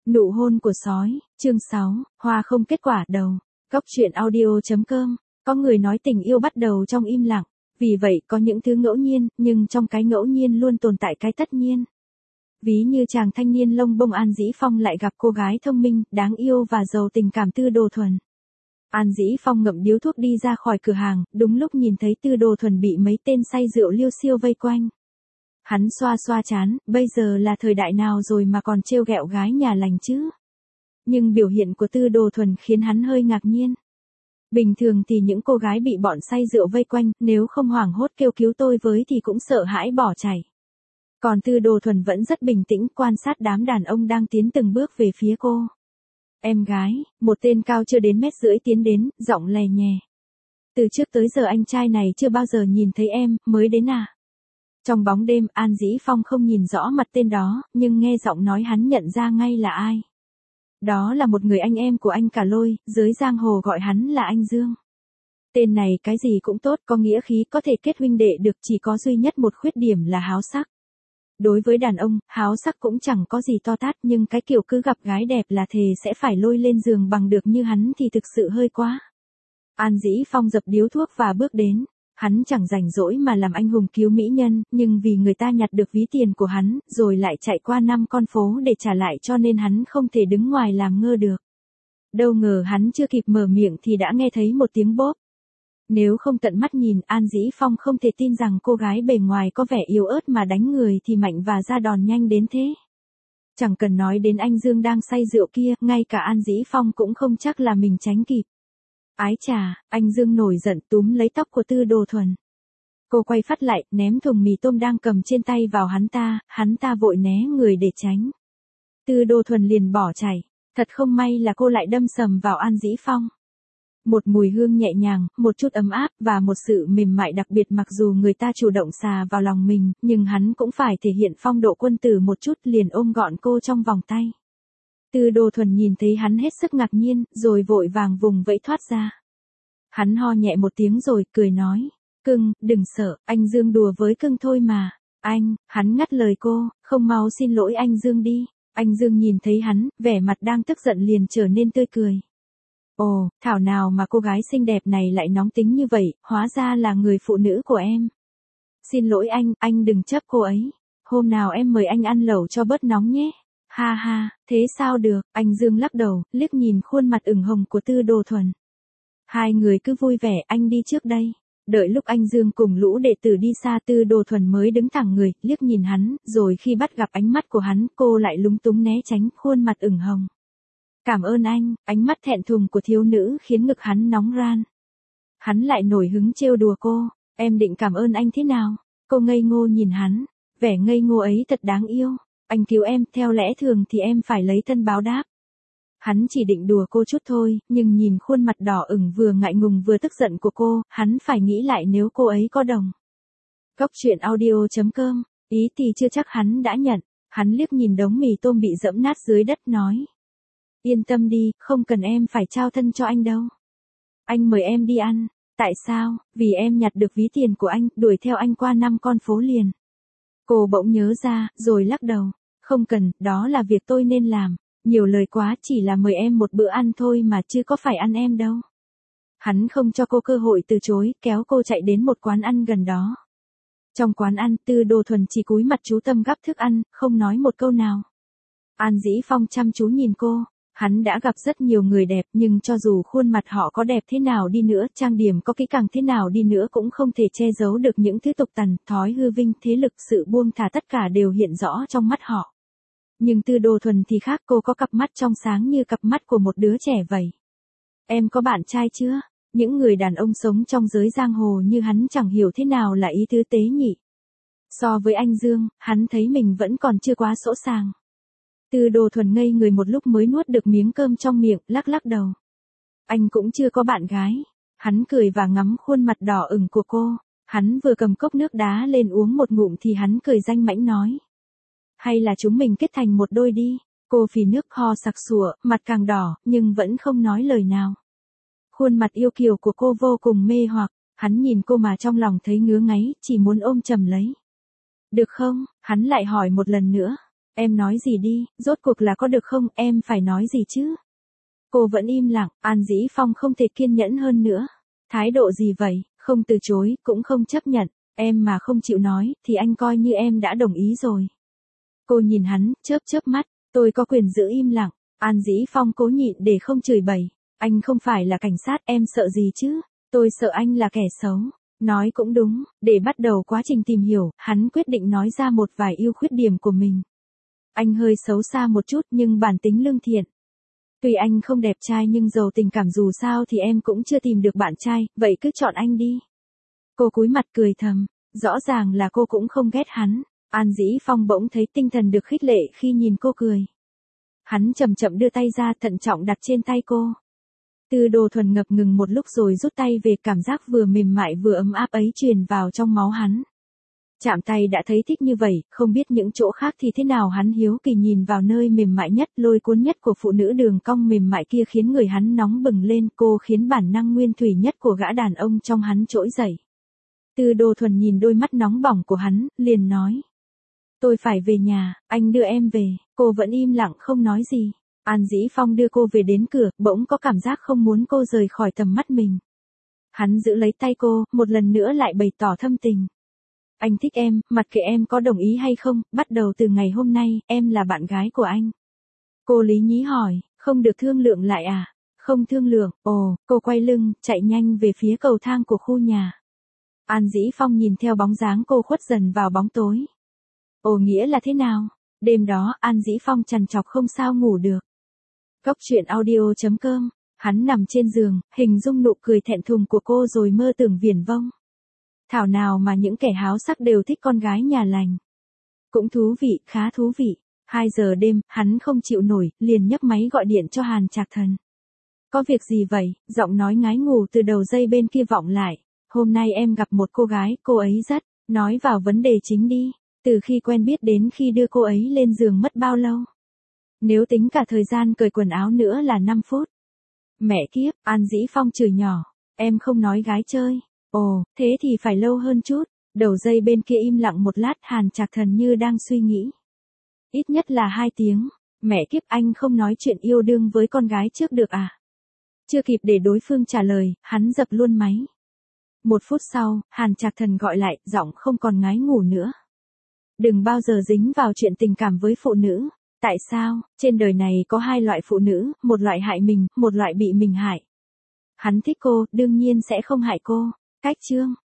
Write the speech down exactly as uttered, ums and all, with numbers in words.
Nụ hôn của sói, chương sáu, hoa không kết quả đầu. Góc truyện audio.com, có người nói tình yêu bắt đầu trong im lặng, vì vậy có những thứ ngẫu nhiên, nhưng trong cái ngẫu nhiên luôn tồn tại cái tất nhiên. Ví như chàng thanh niên lông bông An Dĩ Phong lại gặp cô gái thông minh, đáng yêu và giàu tình cảm Tư Đồ Thuần. An Dĩ Phong ngậm điếu thuốc đi ra khỏi cửa hàng, đúng lúc nhìn thấy Tư Đồ Thuần bị mấy tên say rượu liêu xiêu vây quanh. Hắn xoa xoa trán, bây giờ là thời đại nào rồi mà còn trêu ghẹo gái nhà lành chứ? Nhưng biểu hiện của Tư Đồ Thuần khiến hắn hơi ngạc nhiên. Bình thường thì những cô gái bị bọn say rượu vây quanh, nếu không hoảng hốt kêu cứu tôi với thì cũng sợ hãi bỏ chạy. Còn Tư Đồ Thuần vẫn rất bình tĩnh quan sát đám đàn ông đang tiến từng bước về phía cô. Em gái, một tên cao chưa đến mét rưỡi tiến đến, giọng lè nhè. Từ trước tới giờ anh trai này chưa bao giờ nhìn thấy em, mới đến à? Trong bóng đêm, An Dĩ Phong không nhìn rõ mặt tên đó, nhưng nghe giọng nói hắn nhận ra ngay là ai. Đó là một người anh em của anh cả Lôi, giới giang hồ gọi hắn là anh Dương. Tên này cái gì cũng tốt, có nghĩa khí, có thể kết huynh đệ được, chỉ có duy nhất một khuyết điểm là háo sắc. Đối với đàn ông, háo sắc cũng chẳng có gì to tát, nhưng cái kiểu cứ gặp gái đẹp là thề sẽ phải lôi lên giường bằng được như hắn thì thực sự hơi quá. An Dĩ Phong dập điếu thuốc và bước đến. Hắn chẳng rảnh rỗi mà làm anh hùng cứu mỹ nhân, nhưng vì người ta nhặt được ví tiền của hắn, rồi lại chạy qua năm con phố để trả lại cho nên hắn không thể đứng ngoài làm ngơ được. Đâu ngờ hắn chưa kịp mở miệng thì đã nghe thấy một tiếng bóp. Nếu không tận mắt nhìn, An Dĩ Phong không thể tin rằng cô gái bề ngoài có vẻ yếu ớt mà đánh người thì mạnh và ra đòn nhanh đến thế. Chẳng cần nói đến anh Dương đang say rượu kia, ngay cả An Dĩ Phong cũng không chắc là mình tránh kịp. Ái chà, anh Dương nổi giận túm lấy tóc của Tư Đồ Thuần. Cô quay phát lại, ném thùng mì tôm đang cầm trên tay vào hắn ta, hắn ta vội né người để tránh. Tư Đồ Thuần liền bỏ chạy, thật không may là cô lại đâm sầm vào An Dĩ Phong. Một mùi hương nhẹ nhàng, một chút ấm áp và một sự mềm mại đặc biệt, mặc dù người ta chủ động xà vào lòng mình, nhưng hắn cũng phải thể hiện phong độ quân tử một chút, liền ôm gọn cô trong vòng tay. Tư Đồ Thuần nhìn thấy hắn hết sức ngạc nhiên, rồi vội vàng vùng vẫy thoát ra. Hắn ho nhẹ một tiếng rồi cười nói, cưng, đừng sợ, anh Dương đùa với cưng thôi mà. Anh, hắn ngắt lời cô, không mau xin lỗi anh Dương đi. Anh Dương nhìn thấy hắn, vẻ mặt đang tức giận liền trở nên tươi cười. Ồ, thảo nào mà cô gái xinh đẹp này lại nóng tính như vậy, hóa ra là người phụ nữ của em. Xin lỗi anh, anh đừng chấp cô ấy. Hôm nào em mời anh ăn lẩu cho bớt nóng nhé. Ha ha, thế sao được, anh Dương lắc đầu, liếc nhìn khuôn mặt ửng hồng của Tư Đồ Thuần. Hai người cứ vui vẻ, anh đi trước đây. Đợi lúc anh Dương cùng lũ đệ tử đi xa, Tư Đồ Thuần mới đứng thẳng người, liếc nhìn hắn, rồi khi bắt gặp ánh mắt của hắn, cô lại lúng túng né tránh, khuôn mặt ửng hồng. Cảm ơn anh, ánh mắt thẹn thùng của thiếu nữ khiến ngực hắn nóng ran. Hắn lại nổi hứng trêu đùa cô, em định cảm ơn anh thế nào? Cô ngây ngô nhìn hắn, vẻ ngây ngô ấy thật đáng yêu. Anh cứu em, theo lẽ thường thì em phải lấy thân báo đáp. Hắn chỉ định đùa cô chút thôi, nhưng nhìn khuôn mặt đỏ ửng vừa ngại ngùng vừa tức giận của cô, hắn phải nghĩ lại nếu cô ấy có đồng. Góc truyện audio.com, ý thì chưa chắc hắn đã nhận, hắn liếc nhìn đống mì tôm bị dẫm nát dưới đất nói. Yên tâm đi, không cần em phải trao thân cho anh đâu. Anh mời em đi ăn, tại sao? Vì em nhặt được ví tiền của anh, đuổi theo anh qua năm con phố liền. Cô bỗng nhớ ra, rồi lắc đầu. Không cần, đó là việc tôi nên làm. Nhiều lời quá, chỉ là mời em một bữa ăn thôi mà chứ có phải ăn em đâu. Hắn không cho cô cơ hội từ chối, kéo cô chạy đến một quán ăn gần đó. Trong quán ăn, Tư Đồ Thuần chỉ cúi mặt chú tâm gắp thức ăn, không nói một câu nào. An Dĩ Phong chăm chú nhìn cô. Hắn đã gặp rất nhiều người đẹp, nhưng cho dù khuôn mặt họ có đẹp thế nào đi nữa, trang điểm có kỹ càng thế nào đi nữa cũng không thể che giấu được những thứ tục tằn, thói hư vinh, thế lực, sự buông thả, tất cả đều hiện rõ trong mắt họ. Nhưng Tư Đồ Thuần thì khác, cô có cặp mắt trong sáng như cặp mắt của một đứa trẻ vậy. Em có bạn trai chưa? Những người đàn ông sống trong giới giang hồ như hắn chẳng hiểu thế nào là ý tứ tế nhị. So với anh Dương, hắn thấy mình vẫn còn chưa quá sỗ sàng. Tư Đồ Thuần ngây người một lúc mới nuốt được miếng cơm trong miệng, lắc lắc đầu. Anh cũng chưa có bạn gái. Hắn cười và ngắm khuôn mặt đỏ ửng của cô. Hắn vừa cầm cốc nước đá lên uống một ngụm thì hắn cười danh mãnh nói. Hay là chúng mình kết thành một đôi đi. Cô phì nước ho sặc sụa, mặt càng đỏ, nhưng vẫn không nói lời nào. Khuôn mặt yêu kiều của cô vô cùng mê hoặc. Hắn nhìn cô mà trong lòng thấy ngứa ngáy, chỉ muốn ôm chầm lấy. Được không? Hắn lại hỏi một lần nữa. Em nói gì đi, rốt cuộc là có được không, em phải nói gì chứ? Cô vẫn im lặng, An Dĩ Phong không thể kiên nhẫn hơn nữa. Thái độ gì vậy, không từ chối, cũng không chấp nhận, em mà không chịu nói, thì anh coi như em đã đồng ý rồi. Cô nhìn hắn, chớp chớp mắt, tôi có quyền giữ im lặng. An Dĩ Phong cố nhịn để không chửi bậy. Anh không phải là cảnh sát, em sợ gì chứ? Tôi sợ anh là kẻ xấu. Nói cũng đúng, để bắt đầu quá trình tìm hiểu, hắn quyết định nói ra một vài ưu khuyết điểm của mình. Anh hơi xấu xa một chút nhưng bản tính lương thiện. Tuy anh không đẹp trai nhưng giàu tình cảm, dù sao thì em cũng chưa tìm được bạn trai, vậy cứ chọn anh đi. Cô cúi mặt cười thầm, rõ ràng là cô cũng không ghét hắn. An Dĩ Phong bỗng thấy tinh thần được khích lệ khi nhìn cô cười. Hắn chậm chậm đưa tay ra, thận trọng đặt trên tay cô. Tư Đồ Thuần ngập ngừng một lúc rồi rút tay về, cảm giác vừa mềm mại vừa ấm áp ấy truyền vào trong máu hắn. Chạm tay đã thấy thích như vậy, không biết những chỗ khác thì thế nào. Hắn hiếu kỳ nhìn vào nơi mềm mại nhất, lôi cuốn nhất của phụ nữ, đường cong mềm mại kia khiến người hắn nóng bừng lên, cô khiến bản năng nguyên thủy nhất của gã đàn ông trong hắn trỗi dậy. Tư Đồ Thuần nhìn đôi mắt nóng bỏng của hắn, liền nói. Tôi phải về nhà, anh đưa em về. Cô vẫn im lặng không nói gì. An Dĩ Phong đưa cô về đến cửa, bỗng có cảm giác không muốn cô rời khỏi tầm mắt mình. Hắn giữ lấy tay cô, một lần nữa lại bày tỏ thâm tình. Anh thích em, mặc kệ em có đồng ý hay không, bắt đầu từ ngày hôm nay, em là bạn gái của anh. Cô lý nhí hỏi, không được thương lượng lại à? Không thương lượng, ồ, cô quay lưng, chạy nhanh về phía cầu thang của khu nhà. An Dĩ Phong nhìn theo bóng dáng cô khuất dần vào bóng tối. Ồ, nghĩa là thế nào? Đêm đó, An Dĩ Phong trằn trọc không sao ngủ được. Cốc truyện audio chấm com, hắn nằm trên giường, hình dung nụ cười thẹn thùng của cô rồi mơ tưởng viển vông. Thảo nào mà những kẻ háo sắc đều thích con gái nhà lành. Cũng thú vị, khá thú vị. Hai giờ đêm, hắn không chịu nổi, liền nhấc máy gọi điện cho Hàn Trạc Thần. Có việc gì vậy? Giọng nói ngái ngủ từ đầu dây bên kia vọng lại. Hôm nay em gặp một cô gái, cô ấy rất, nói vào vấn đề chính đi. Từ khi quen biết đến khi đưa cô ấy lên giường mất bao lâu? Nếu tính cả thời gian cởi quần áo nữa là năm phút. Mẹ kiếp, An Dĩ Phong chửi nhỏ. Em không nói gái chơi. Ồ, thế thì phải lâu hơn chút. Đầu dây bên kia im lặng một lát, Hàn Trạc Thần như đang suy nghĩ. Ít nhất là hai tiếng. Mẹ kiếp, anh không nói chuyện yêu đương với con gái trước được à? Chưa kịp để đối phương trả lời, hắn dập luôn máy. Một phút sau, Hàn Trạc Thần gọi lại, giọng không còn ngái ngủ nữa. Đừng bao giờ dính vào chuyện tình cảm với phụ nữ. Tại sao? Trên đời này có hai loại phụ nữ, một loại hại mình, một loại bị mình hại. Hắn thích cô, đương nhiên sẽ không hại cô. Cách chương